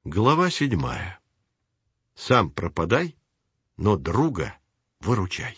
Глава 7. Сам пропадай, но друга выручай.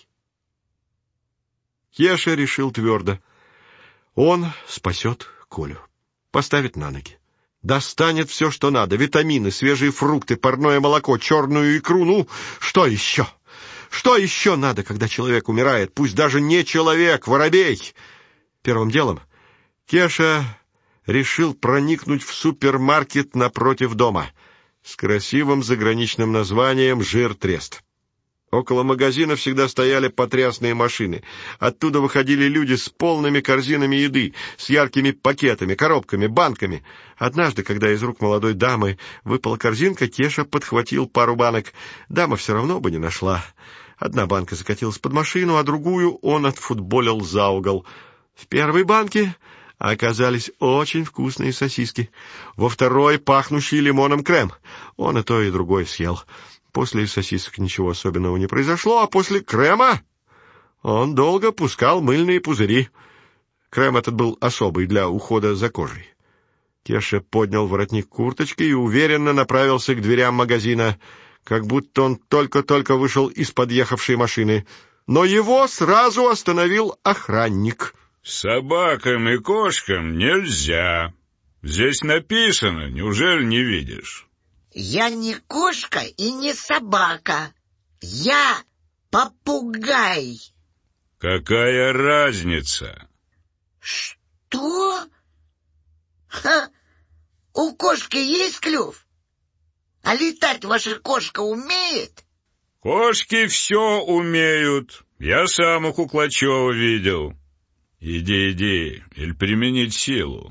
Кеша решил твердо. Он спасет Колю, поставит на ноги. Достанет все, что надо: витамины, свежие фрукты, парное молоко, черную икру. Ну, что еще? Что еще надо, когда человек умирает? Пусть даже не человек, воробей. Первым делом Кеша решил проникнуть в супермаркет напротив дома с красивым заграничным названием «Жиртрест». Около магазина всегда стояли потрясные машины. Оттуда выходили люди с полными корзинами еды, с яркими пакетами, коробками, банками. Однажды, когда из рук молодой дамы выпала корзинка, Кеша подхватил пару банок. Дама все равно бы не нашла. Одна банка закатилась под машину, а другую он отфутболил за угол. В первой банке оказались очень вкусные сосиски. Во второй — пахнущий лимоном крем. Он и то, и другое съел. После сосисок ничего особенного не произошло, а после крема он долго пускал мыльные пузыри. Крем этот был особый, для ухода за кожей. Кеша поднял воротник курточки и уверенно направился к дверям магазина, как будто он только-только вышел из подъехавшей машины. Но его сразу остановил охранник. «Собакам и кошкам нельзя. Здесь написано, неужели не видишь?» «Я не кошка и не собака. Я попугай». «Какая разница?» «Что? Ха! У кошки есть клюв? А летать ваша кошка умеет?» «Кошки все умеют. Я сам у Куклачева видел. Иди, или применить силу».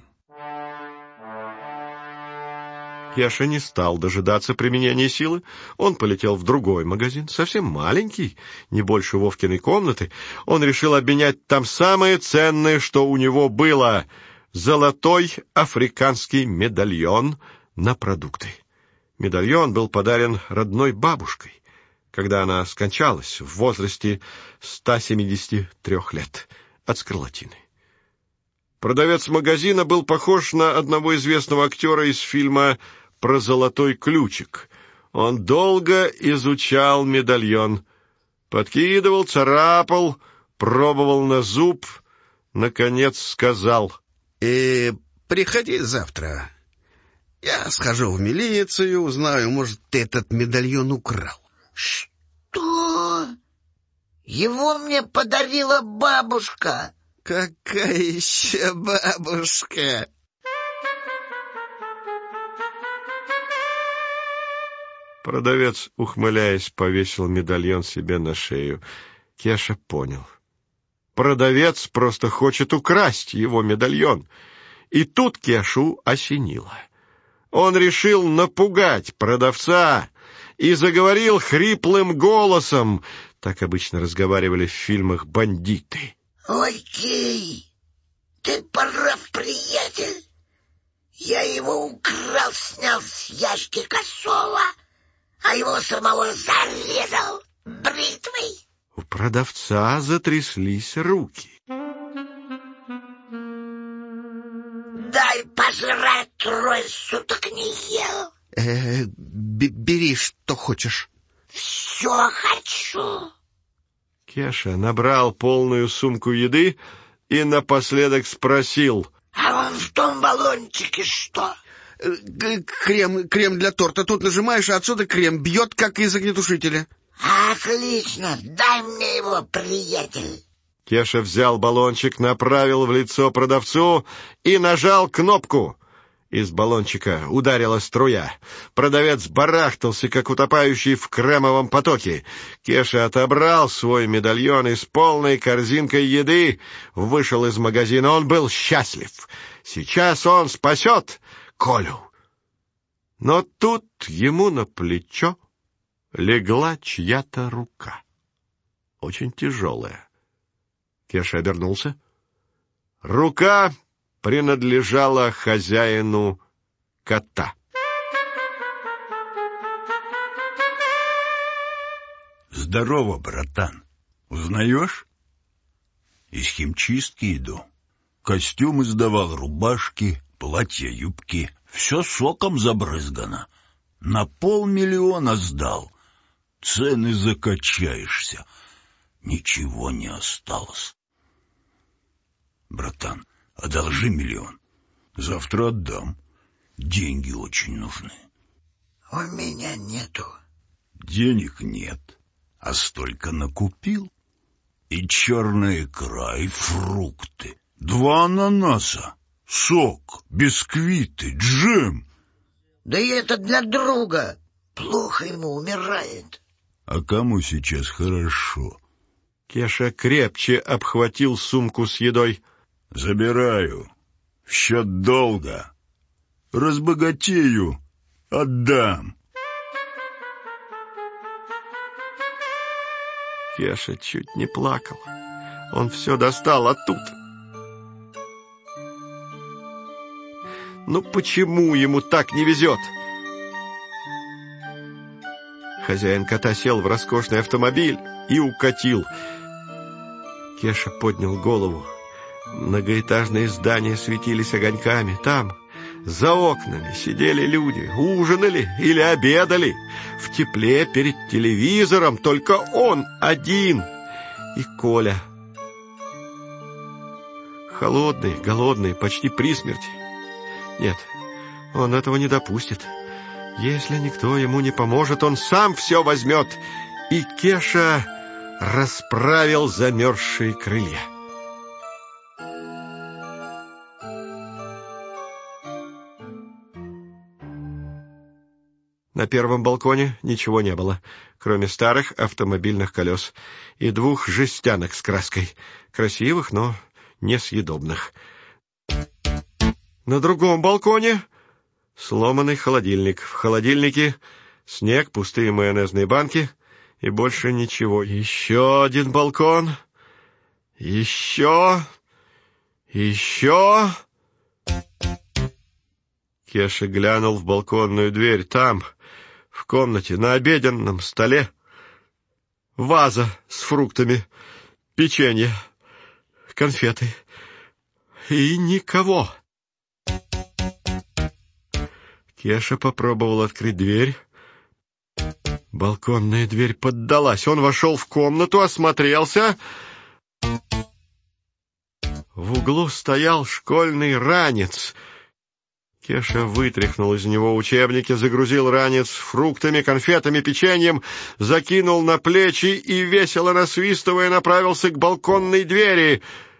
Кеша не стал дожидаться применения силы. Он полетел в другой магазин, совсем маленький, не больше Вовкиной комнаты. Он решил обменять там самое ценное, что у него было — золотой африканский медальон на продукты. Медальон был подарен родной бабушкой, когда она скончалась в возрасте 173 лет от скарлатины. Продавец магазина был похож на одного известного актера из фильма про золотой ключик. Он долго изучал медальон, подкидывал, царапал, пробовал на зуб, наконец сказал: приходи завтра. Я схожу в милицию, узнаю, может, ты этот медальон украл». «Что? Его мне подарила бабушка». «Какая еще бабушка?» Продавец, ухмыляясь, повесил медальон себе на шею. Кеша понял. Продавец просто хочет украсть его медальон. И тут Кешу осенило. Он решил напугать продавца и заговорил хриплым голосом. Так обычно разговаривали в фильмах бандиты. «Окей, ты прав, приятель. Я его украл, снял с ящики косола, а его самого зарезал бритвой». У продавца затряслись руки. «Дай пожрать, 3 суток не ел». Бери, что хочешь. «Все хочу». Кеша набрал полную сумку еды и напоследок спросил: «А вон в том баллончике что?» Крем для торта. Тут нажимаешь, а отсюда крем бьет, как из огнетушителя». «Отлично, дай мне его, приятель». Кеша взял баллончик, направил в лицо продавцу и нажал кнопку. Из баллончика ударила струя. Продавец барахтался, как утопающий в кремовом потоке. Кеша отобрал свой медальон и с полной корзинкой еды вышел из магазина. Он был счастлив. Сейчас он спасет Колю. Но тут ему на плечо легла чья-то рука, очень тяжелая. Кеша обернулся. Рука принадлежала хозяину кота. «Здорово, братан. Узнаешь? Из химчистки иду. Костюмы сдавал, рубашки, платья, юбки. Все соком забрызгано. На 500 000 сдал. Цены закачаешься. Ничего не осталось. Братан, одолжи 1 000 000. Завтра отдам. Деньги очень нужны. У меня нету. Денег нет, а столько накупил. И черная икра, и фрукты. 2 ананаса, сок, бисквиты, джем. Да и это для друга. Плохо ему, умирает. А кому сейчас хорошо? Кеша крепче обхватил сумку с едой. Забираю. В счет долга. Разбогатею, отдам. Кеша чуть не плакал. Он все достал оттуда. Ну почему ему так не везет? Хозяин кота сел в роскошный автомобиль и укатил. Кеша поднял голову. Многоэтажные здания светились огоньками. Там, за окнами, сидели люди, ужинали или обедали. В тепле перед телевизором только он один и Коля. Холодный, голодный, почти при смерти. Нет, он этого не допустит. Если никто ему не поможет, он сам все возьмет. И Кеша расправил замерзшие крылья. На первом балконе ничего не было, кроме старых автомобильных колес и 2 жестянок с краской, красивых, но несъедобных. На другом балконе сломанный холодильник. В холодильнике снег, пустые майонезные банки и больше ничего. Еще один балкон. Еще. Кеша глянул в балконную дверь. Там, в комнате, на обеденном столе, ваза с фруктами, печенье, конфеты. И никого. Кеша попробовал открыть дверь. Балконная дверь поддалась. Он вошел в комнату, осмотрелся. В углу стоял школьный ранец. Кеша вытряхнул из него учебники, загрузил ранец фруктами, конфетами, печеньем, закинул на плечи и, весело насвистывая, направился к балконной двери.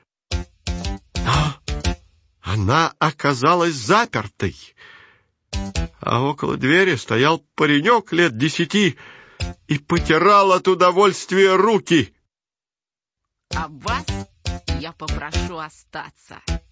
Но она оказалась запертой. А около двери стоял паренек лет 10 и потирал от удовольствия руки. А вас я попрошу остаться.